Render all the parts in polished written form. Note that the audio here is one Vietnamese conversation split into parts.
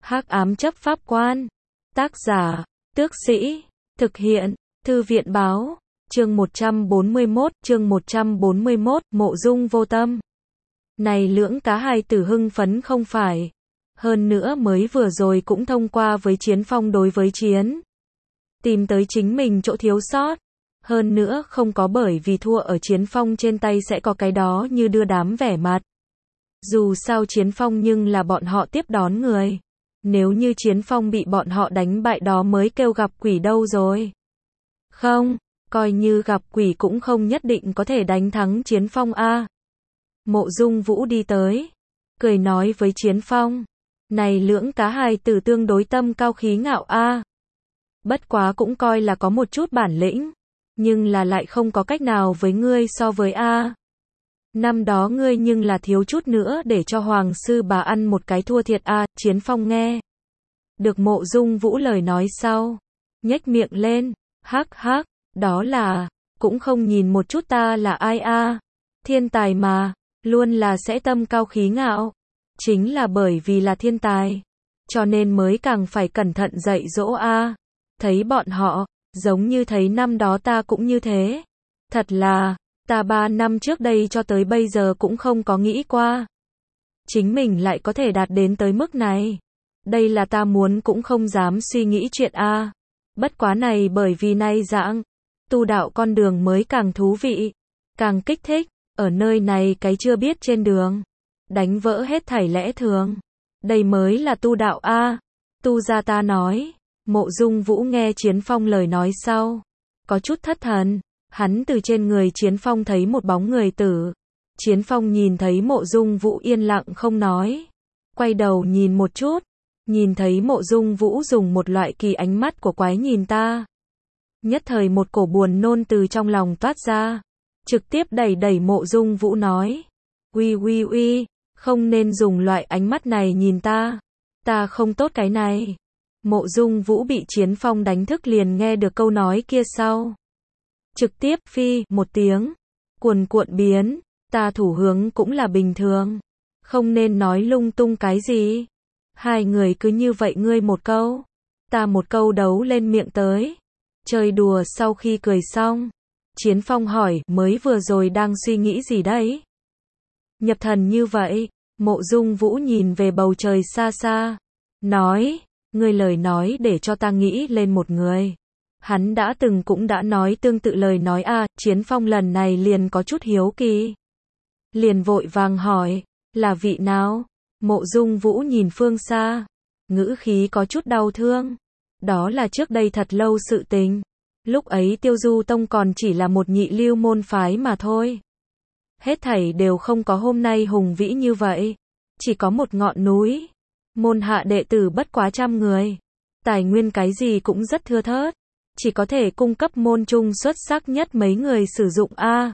Hắc ám chấp pháp quan. Tác giả, Tước Sĩ. Thực hiện, Thư viện báo. Chương 141, Mộ Dung vô tâm. Này lưỡng cá hai tử hưng phấn không phải. Hơn nữa mới vừa rồi cũng thông qua với Chiến Phong đối với chiến. Tìm tới chính mình chỗ thiếu sót. Hơn nữa không có bởi vì thua ở Chiến Phong trên tay sẽ có cái đó như đưa đám vẻ mặt. Dù sao Chiến Phong nhưng là bọn họ tiếp đón người. Nếu như Chiến Phong bị bọn họ đánh bại đó mới kêu gặp quỷ đâu rồi. Không, coi như gặp quỷ cũng không nhất định có thể đánh thắng Chiến Phong a. Mộ Dung Vũ đi tới, cười nói với Chiến Phong, này lưỡng cá hài tử tương đối tâm cao khí ngạo a. Bất quá cũng coi là có một chút bản lĩnh, nhưng là lại không có cách nào với ngươi so với a. Năm đó ngươi nhưng là thiếu chút nữa để cho Hoàng sư bà ăn một cái thua thiệt a. Chiến Phong nghe được Mộ Dung Vũ lời nói sau, nhếch miệng lên, hắc hắc, đó là, cũng không nhìn một chút ta là ai a. Thiên tài mà, luôn là sẽ tâm cao khí ngạo. Chính là bởi vì là thiên tài, cho nên mới càng phải cẩn thận dạy dỗ a. Thấy bọn họ, giống như thấy năm đó ta cũng như thế. Thật là, ta 3 năm trước đây cho tới bây giờ cũng không có nghĩ qua. Chính mình lại có thể đạt đến tới mức này. Đây là ta muốn cũng không dám suy nghĩ chuyện a. Bất quá này bởi vì nay dạng, tu đạo con đường mới càng thú vị, càng kích thích, ở nơi này cái chưa biết trên đường, đánh vỡ hết thảy lẽ thường. Đây mới là tu đạo a. Tu gia ta nói. Mộ Dung Vũ nghe Chiến Phong lời nói sau, có chút thất thần, hắn từ trên người Chiến Phong thấy một bóng người tử. Chiến Phong nhìn thấy Mộ Dung Vũ yên lặng không nói, quay đầu nhìn một chút, nhìn thấy Mộ Dung Vũ dùng một loại kỳ ánh mắt của quái nhìn ta. Nhất thời một cổ buồn nôn từ trong lòng toát ra, trực tiếp đẩy Mộ Dung Vũ nói, uy, không nên dùng loại ánh mắt này nhìn ta không tốt cái này. Mộ Dung Vũ bị Chiến Phong đánh thức liền nghe được câu nói kia sau. Trực tiếp phi một tiếng, cuồn cuộn biến, ta thủ hướng cũng là bình thường, không nên nói lung tung cái gì. Hai người cứ như vậy ngươi một câu, ta một câu đấu lên miệng tới. Chơi đùa sau khi cười xong, Chiến Phong hỏi mới vừa rồi đang suy nghĩ gì đấy? Nhập thần như vậy, Mộ Dung Vũ nhìn về bầu trời xa xa, nói, ngươi lời nói để cho ta nghĩ lên một người. Hắn đã từng cũng đã nói tương tự lời nói a. Chiến Phong lần này liền có chút hiếu kỳ. Liền vội vàng hỏi, là vị nào? Mộ Dung Vũ nhìn phương xa, ngữ khí có chút đau thương. Đó là trước đây thật lâu sự tình. Lúc ấy Tiêu Du Tông còn chỉ là một nhị lưu môn phái mà thôi. Hết thảy đều không có hôm nay hùng vĩ như vậy. Chỉ có một ngọn núi. Môn hạ đệ tử bất quá 100 người. Tài nguyên cái gì cũng rất thưa thớt. Chỉ có thể cung cấp môn trung xuất sắc nhất mấy người sử dụng a.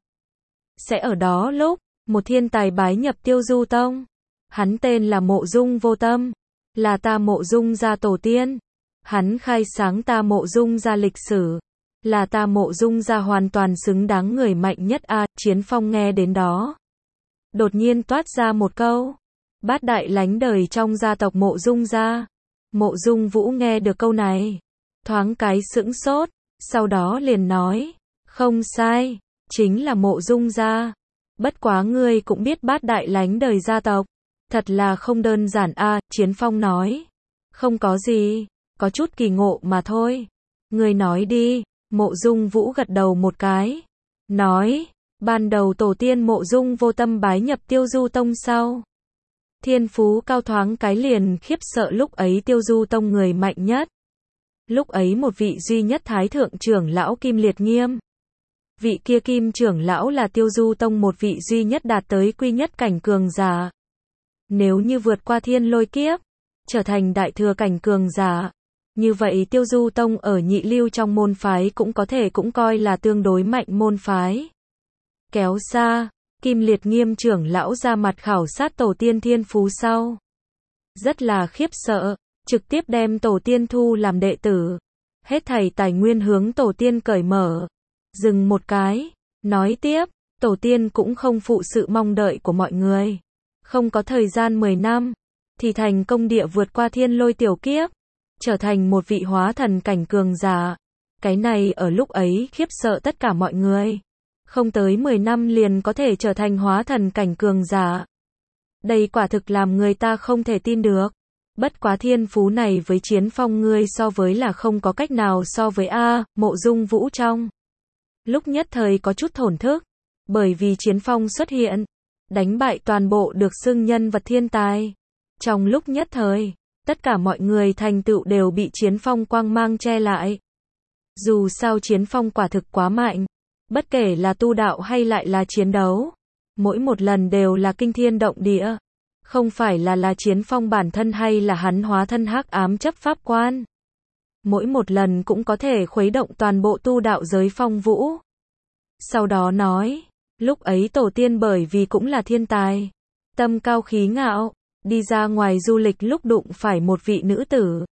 Sẽ ở đó lúc, một thiên tài bái nhập Tiêu Du Tông. Hắn tên là Mộ Dung vô tâm. Là ta Mộ Dung gia tổ tiên. Hắn khai sáng ta Mộ Dung gia lịch sử. Là ta Mộ Dung gia hoàn toàn xứng đáng người mạnh nhất a. Chiến Phong nghe đến đó, đột nhiên toát ra một câu. Bát đại lánh đời trong gia tộc Mộ Dung gia. Mộ Dung Vũ nghe được câu này, thoáng cái sững sốt, sau đó liền nói, không sai, chính là Mộ Dung gia. Bất quá ngươi cũng biết bát đại lánh đời gia tộc, thật là không đơn giản a. Chiến Phong nói, không có gì, có chút kỳ ngộ mà thôi. Ngươi nói đi. Mộ Dung Vũ gật đầu một cái, nói, ban đầu tổ tiên Mộ Dung vô tâm bái nhập Tiêu Du Tông sau. Thiên phú cao thoáng cái liền khiếp sợ lúc ấy Tiêu Du Tông người mạnh nhất. Lúc ấy một vị duy nhất thái thượng trưởng lão Kim Liệt Nghiêm. Vị kia Kim trưởng lão là Tiêu Du Tông một vị duy nhất đạt tới quy nhất cảnh cường giả. Nếu như vượt qua thiên lôi kiếp, trở thành đại thừa cảnh cường giả, như vậy Tiêu Du Tông ở nhị lưu trong môn phái cũng có thể cũng coi là tương đối mạnh môn phái. Kéo xa, Kim Liệt Nghiêm trưởng lão ra mặt khảo sát tổ tiên thiên phú sau. Rất là khiếp sợ, trực tiếp đem tổ tiên thu làm đệ tử. Hết thảy tài nguyên hướng tổ tiên cởi mở. Dừng một cái, nói tiếp, tổ tiên cũng không phụ sự mong đợi của mọi người. Không có thời gian 10 năm, thì thành công địa vượt qua thiên lôi tiểu kiếp, trở thành một vị hóa thần cảnh cường giả. Cái này ở lúc ấy khiếp sợ tất cả mọi người. Không tới 10 năm liền có thể trở thành hóa thần cảnh cường giả. Đây quả thực làm người ta không thể tin được. Bất quá thiên phú này với Chiến Phong ngươi so với là không có cách nào so với a. Mộ Dung Vũ trong lúc nhất thời có chút thổn thức, bởi vì Chiến Phong xuất hiện, đánh bại toàn bộ được xưng nhân vật thiên tài. Trong lúc nhất thời, tất cả mọi người thành tựu đều bị Chiến Phong quang mang che lại. Dù sao Chiến Phong quả thực quá mạnh, bất kể là tu đạo hay lại là chiến đấu, mỗi một lần đều là kinh thiên động địa. Không phải là Chiến Phong bản thân hay là hắn hóa thân hắc ám chấp pháp quan. Mỗi một lần cũng có thể khuấy động toàn bộ tu đạo giới phong vũ. Sau đó nói, lúc ấy tổ tiên bởi vì cũng là thiên tài, tâm cao khí ngạo, đi ra ngoài du lịch lúc đụng phải một vị nữ tử.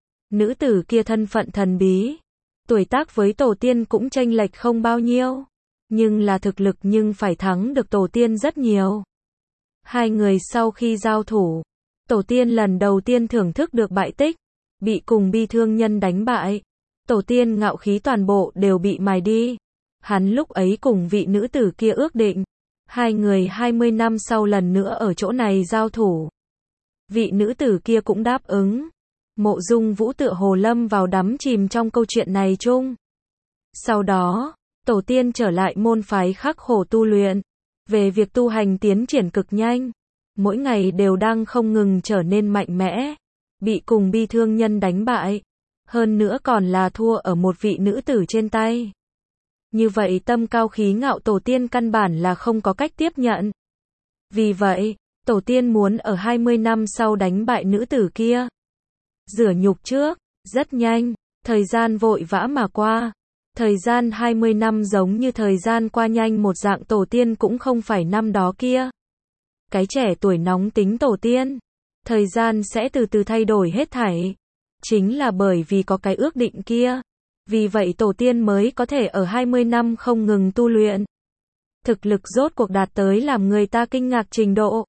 Nữ tử kia thân phận thần bí, tuổi tác với tổ tiên cũng chênh lệch không bao nhiêu, nhưng là thực lực nhưng phải thắng được tổ tiên rất nhiều. Hai người sau khi giao thủ, tổ tiên lần đầu tiên thưởng thức được bại tích, bị cùng bi thương nhân đánh bại. Tổ tiên ngạo khí toàn bộ đều bị mài đi. Hắn lúc ấy cùng vị nữ tử kia ước định, hai người 20 năm sau lần nữa ở chỗ này giao thủ. Vị nữ tử kia cũng đáp ứng. Mộ Dung Vũ tựa hồ lâm vào đắm chìm trong câu chuyện này chung. Sau đó, tổ tiên trở lại môn phái khắc khổ tu luyện. Về việc tu hành tiến triển cực nhanh, mỗi ngày đều đang không ngừng trở nên mạnh mẽ, bị cùng bi thương nhân đánh bại, hơn nữa còn là thua ở một vị nữ tử trên tay. Như vậy tâm cao khí ngạo tổ tiên căn bản là không có cách tiếp nhận. Vì vậy, tổ tiên muốn ở 20 năm sau đánh bại nữ tử kia. Rửa nhục trước, rất nhanh, thời gian vội vã mà qua. Thời gian 20 năm giống như thời gian qua nhanh một dạng, tổ tiên cũng không phải năm đó kia. Cái trẻ tuổi nóng tính tổ tiên, thời gian sẽ từ từ thay đổi hết thảy. Chính là bởi vì có cái ước định kia. Vì vậy tổ tiên mới có thể ở 20 năm không ngừng tu luyện. Thực lực rốt cuộc đạt tới làm người ta kinh ngạc trình độ.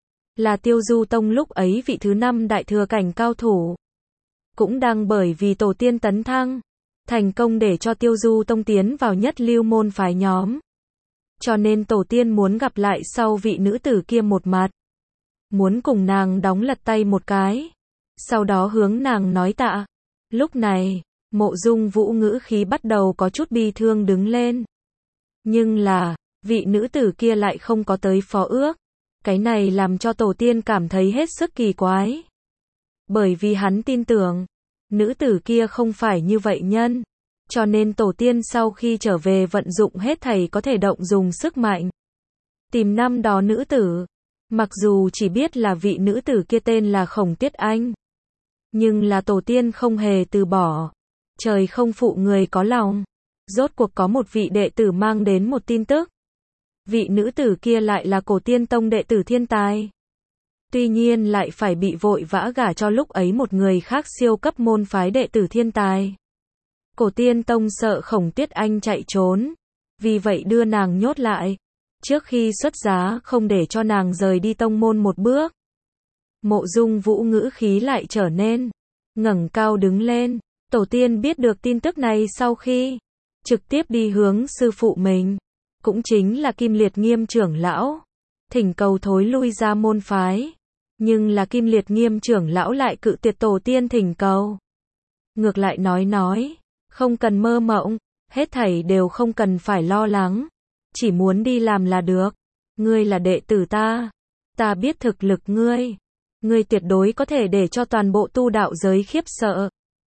Là Tiêu Du Tông lúc ấy vị thứ 5 đại thừa cảnh cao thủ. Cũng đang bởi vì tổ tiên tấn thăng, thành công để cho Tiêu Du Tông tiến vào nhất lưu môn phái nhóm. Cho nên tổ tiên muốn gặp lại sau vị nữ tử kia một mặt. Muốn cùng nàng đóng lật tay một cái. Sau đó hướng nàng nói tạ. Lúc này, Mộ Dung Vũ ngữ khí bắt đầu có chút bi thương đứng lên. Nhưng là, vị nữ tử kia lại không có tới phó ước. Cái này làm cho tổ tiên cảm thấy hết sức kỳ quái. Bởi vì hắn tin tưởng, nữ tử kia không phải như vậy nhân. Cho nên tổ tiên sau khi trở về vận dụng hết thảy có thể động dùng sức mạnh. Tìm năm đó nữ tử. Mặc dù chỉ biết là vị nữ tử kia tên là Khổng Tiết Anh. Nhưng là tổ tiên không hề từ bỏ. Trời không phụ người có lòng. Rốt cuộc có một vị đệ tử mang đến một tin tức. Vị nữ tử kia lại là Cổ Tiên Tông đệ tử thiên tài. Tuy nhiên lại phải bị vội vã gả cho lúc ấy một người khác siêu cấp môn phái đệ tử thiên tài. Cổ Tiên Tông sợ Khổng Tiết Anh chạy trốn. Vì vậy đưa nàng nhốt lại. Trước khi xuất giá không để cho nàng rời đi tông môn một bước. Mộ Dung Vũ ngữ khí lại trở nên ngẩng cao đứng lên. Tổ tiên biết được tin tức này sau khi trực tiếp đi hướng sư phụ mình, cũng chính là Kim Liệt Nghiêm trưởng lão, thỉnh cầu thối lui ra môn phái. Nhưng là Kim Liệt Nghiêm trưởng lão lại cự tuyệt tổ tiên thỉnh cầu. Ngược lại nói, không cần mơ mộng, hết thảy đều không cần phải lo lắng, chỉ muốn đi làm là được. Ngươi là đệ tử ta biết thực lực ngươi tuyệt đối có thể để cho toàn bộ tu đạo giới khiếp sợ.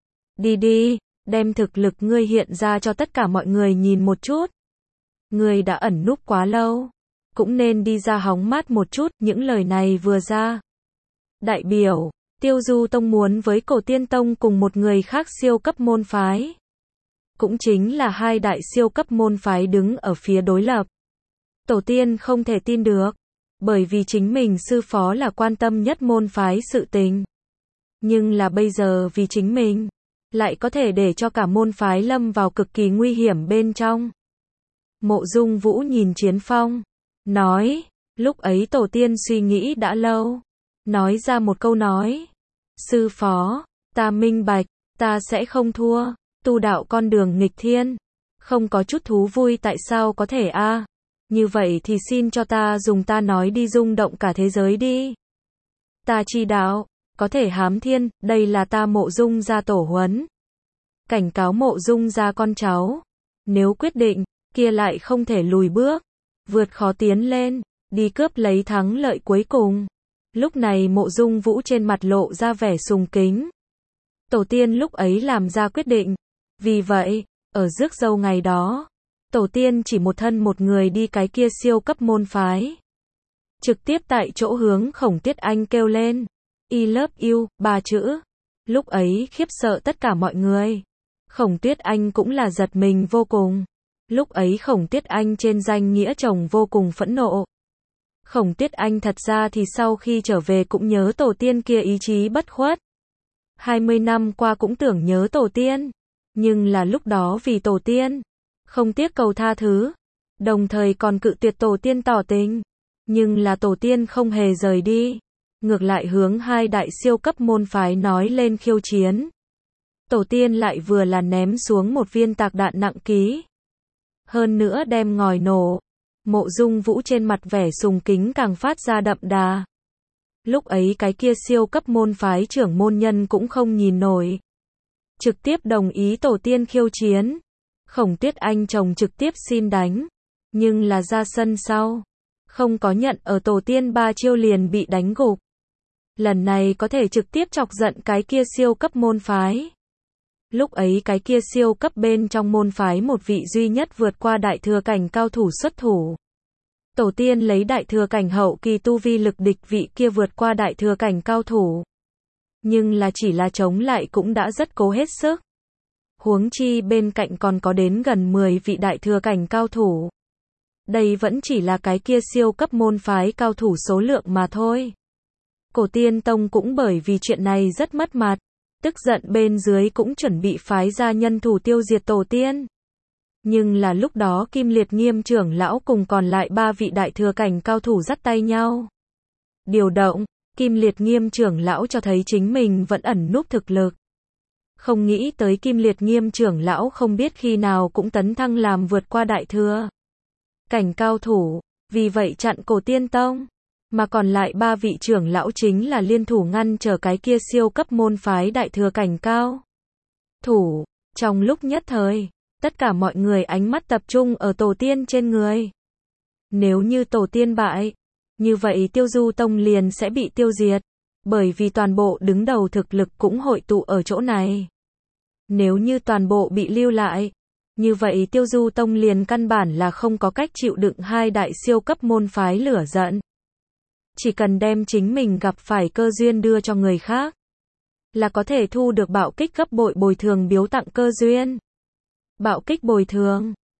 Đi, đem thực lực ngươi hiện ra cho tất cả mọi người nhìn một chút. Ngươi đã ẩn núp quá lâu, cũng nên đi ra hóng mát một chút. Những lời này vừa ra, đại biểu Tiêu Du Tông muốn với Cổ Tiên Tông cùng một người khác siêu cấp môn phái, cũng chính là hai đại siêu cấp môn phái đứng ở phía đối lập. Tổ tiên không thể tin được, bởi vì chính mình sư phó là quan tâm nhất môn phái sự tình. Nhưng là bây giờ vì chính mình, lại có thể để cho cả môn phái lâm vào cực kỳ nguy hiểm bên trong. Mộ Dung Vũ nhìn Chiến Phong, nói, lúc ấy tổ tiên suy nghĩ đã lâu. nói ra một câu nói. Sư phó, ta minh bạch, ta sẽ không thua, tu đạo con đường nghịch thiên, không có chút thú vui tại sao có thể a? Như vậy thì xin cho ta dùng ta nói đi rung động cả thế giới đi. Ta chi đạo, có thể hám thiên, đây là ta Mộ Dung gia tổ huấn. Cảnh cáo Mộ Dung gia con cháu, nếu quyết định, kia lại không thể lùi bước, vượt khó tiến lên, đi cướp lấy thắng lợi cuối cùng. Lúc này Mộ Dung Vũ trên mặt lộ ra vẻ sùng kính. Tổ tiên lúc ấy làm ra quyết định. Vì vậy, ở rước dâu ngày đó, tổ tiên chỉ một thân một người đi cái kia siêu cấp môn phái. Trực tiếp tại chỗ hướng Khổng Tuyết Anh kêu lên. I love you, 3 chữ. Lúc ấy khiếp sợ tất cả mọi người. Khổng Tuyết Anh cũng là giật mình vô cùng. Lúc ấy Khổng Tuyết Anh trên danh nghĩa chồng vô cùng phẫn nộ. Khổng Tuyết Anh thật ra thì sau khi trở về cũng nhớ tổ tiên kia ý chí bất khuất. 20 năm qua cũng tưởng nhớ tổ tiên. Nhưng là lúc đó vì tổ tiên, không tiếc cầu tha thứ. Đồng thời còn cự tuyệt tổ tiên tỏ tình. Nhưng là tổ tiên không hề rời đi. Ngược lại hướng hai đại siêu cấp môn phái nói lên khiêu chiến. Tổ tiên lại vừa là ném xuống một viên tạc đạn nặng ký. Hơn nữa đem ngòi nổ. Mộ Dung Vũ trên mặt vẻ sùng kính càng phát ra đậm đà. Lúc ấy cái kia siêu cấp môn phái trưởng môn nhân cũng không nhìn nổi. Trực tiếp đồng ý tổ tiên khiêu chiến. Khổng Tuyết Anh chồng trực tiếp xin đánh. Nhưng là ra sân sau. Không có nhận ở tổ tiên 3 chiêu liền bị đánh gục. Lần này có thể trực tiếp chọc giận cái kia siêu cấp môn phái. Lúc ấy cái kia siêu cấp bên trong môn phái một vị duy nhất vượt qua đại thừa cảnh cao thủ xuất thủ. Tổ tiên lấy đại thừa cảnh hậu kỳ tu vi lực địch vị kia vượt qua đại thừa cảnh cao thủ. Nhưng là chỉ là chống lại cũng đã rất cố hết sức. Huống chi bên cạnh còn có đến gần 10 vị đại thừa cảnh cao thủ. Đây vẫn chỉ là cái kia siêu cấp môn phái cao thủ số lượng mà thôi. Cổ Tiên Tông cũng bởi vì chuyện này rất mất mặt. Tức giận bên dưới cũng chuẩn bị phái ra nhân thủ tiêu diệt tổ tiên. Nhưng là lúc đó Kim Liệt Nghiêm trưởng lão cùng còn lại 3 vị đại thừa cảnh cao thủ dắt tay nhau. Điều động, Kim Liệt Nghiêm trưởng lão cho thấy chính mình vẫn ẩn núp thực lực. Không nghĩ tới Kim Liệt Nghiêm trưởng lão không biết khi nào cũng tấn thăng làm vượt qua đại thừa cảnh cao thủ, vì vậy chặn Cổ Tiên Tông. Mà còn lại 3 vị trưởng lão chính là liên thủ ngăn trở cái kia siêu cấp môn phái đại thừa cảnh cao thủ. Trong lúc nhất thời, tất cả mọi người ánh mắt tập trung ở tổ tiên trên người. Nếu như tổ tiên bại, như vậy Tiêu Du Tông liền sẽ bị tiêu diệt. Bởi vì toàn bộ đứng đầu thực lực cũng hội tụ ở chỗ này. Nếu như toàn bộ bị lưu lại, như vậy Tiêu Du Tông liền căn bản là không có cách chịu đựng hai đại siêu cấp môn phái lửa giận. Chỉ cần đem chính mình gặp phải cơ duyên đưa cho người khác, là có thể thu được bạo kích gấp bội bồi thường biếu tặng cơ duyên. Bạo kích bồi thường